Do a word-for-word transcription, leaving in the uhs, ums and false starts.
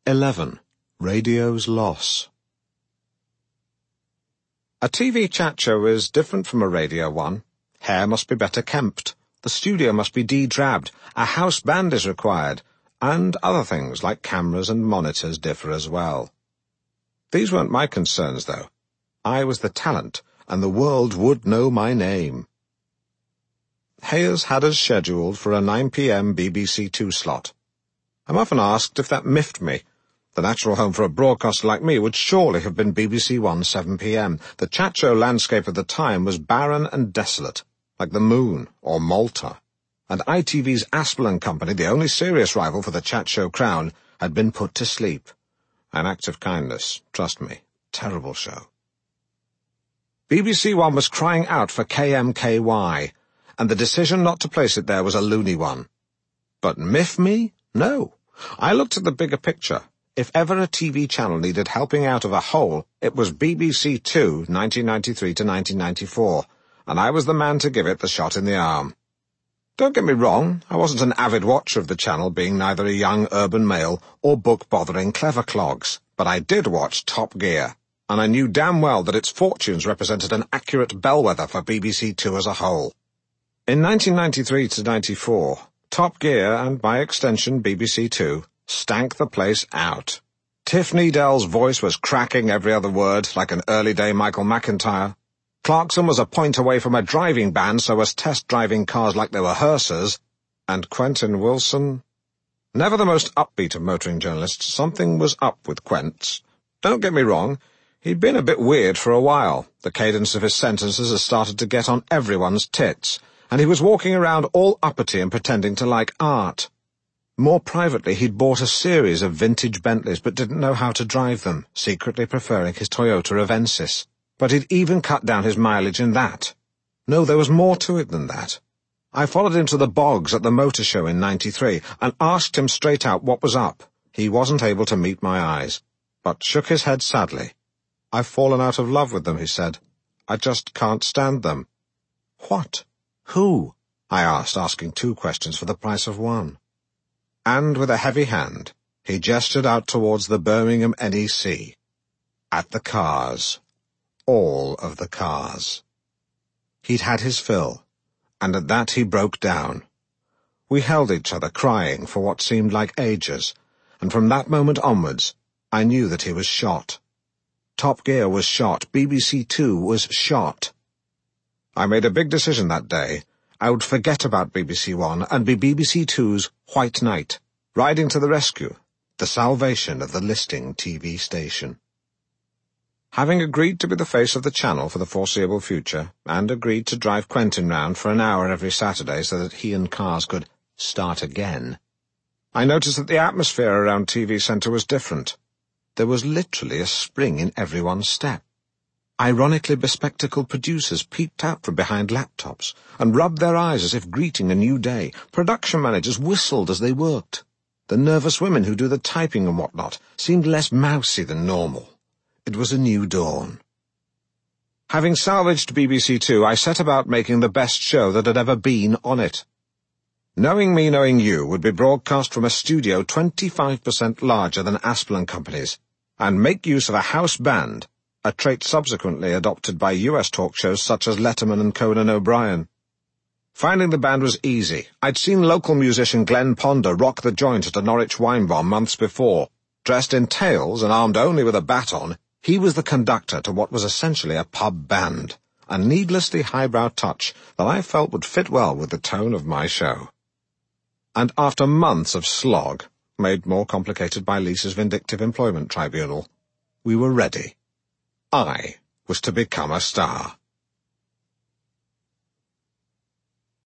eleven. Radio's Loss. A T V chat show is different from a radio one. Hair must be better kempt, the studio must be de-drabbed, a house band is required, and other things like cameras and monitors differ as well. These weren't my concerns, though. I was the talent, and the world would know my name. Hayes had us scheduled for a nine p m B B C Two slot. I'm often asked if that miffed me. The natural home for a broadcaster like me would surely have been B B C One seven p m. The chat show landscape of the time was barren and desolate, like the Moon or Malta. And I T V's Aspel and Company, the only serious rival for the chat show crown, had been put to sleep. An act of kindness, trust me. Terrible show. B B C One was crying out for K M K Y, and the decision not to place it there was a loony one. But miff me? No. I looked at the bigger picture. If ever a T V channel needed helping out of a hole, it was B B C Two, nineteen ninety-three to nineteen ninety-four, and I was the man to give it the shot in the arm. Don't get me wrong, I wasn't an avid watcher of the channel, being neither a young urban male or book-bothering clever clogs, but I did watch Top Gear, and I knew damn well that its fortunes represented an accurate bellwether for B B C Two as a whole. In nineteen ninety-three to ninety-four, Top Gear, and by extension B B C Two, stank the place out. Tiff Needell's voice was cracking every other word, like an early-day Michael McIntyre. Clarkson was a point away from a driving ban, so was test-driving cars like they were hearses. And Quentin Wilson? Never the most upbeat of motoring journalists, something was up with Quents. Don't get me wrong, he'd been a bit weird for a while. The cadence of his sentences had started to get on everyone's tits, and he was walking around all uppity and pretending to like art. More privately, he'd bought a series of vintage Bentleys but didn't know how to drive them, secretly preferring his Toyota Avensis. But he'd even cut down his mileage in that. No, there was more to it than that. I followed him to the bogs at the motor show in ninety-three and asked him straight out what was up. He wasn't able to meet my eyes, but shook his head sadly. I've fallen out of love with them, he said. I just can't stand them. What? Who? I asked, asking two questions for the price of one. And with a heavy hand, he gestured out towards the Birmingham N E C. At the cars. All of the cars. He'd had his fill, and at that he broke down. We held each other, crying for what seemed like ages, and from that moment onwards, I knew that he was shot. Top Gear was shot, B B C Two was shot. I made a big decision that day. I would forget about B B C One and be B B C Two's White Knight, riding to the rescue, the salvation of the listing T V station. Having agreed to be the face of the channel for the foreseeable future, and agreed to drive Quentin round for an hour every Saturday so that he and cars could start again, I noticed that the atmosphere around T V Centre was different. There was literally a spring in everyone's step. Ironically bespectacled producers peeped out from behind laptops and rubbed their eyes as if greeting a new day. Production managers whistled as they worked. The nervous women who do the typing and whatnot seemed less mousy than normal. It was a new dawn. Having salvaged B B C Two, I set about making the best show that had ever been on it. Knowing Me, Knowing You would be broadcast from a studio twenty-five percent larger than Aspel and Company's, and make use of a house band, a trait subsequently adopted by U S talk shows such as Letterman and Conan O'Brien. Finding the band was easy. I'd seen local musician Glenn Ponder rock the joint at a Norwich wine bar months before. Dressed in tails and armed only with a baton, he was the conductor to what was essentially a pub band, a needlessly highbrow touch that I felt would fit well with the tone of my show. And after months of slog, made more complicated by Lisa's vindictive employment tribunal, we were ready. I was to become a star.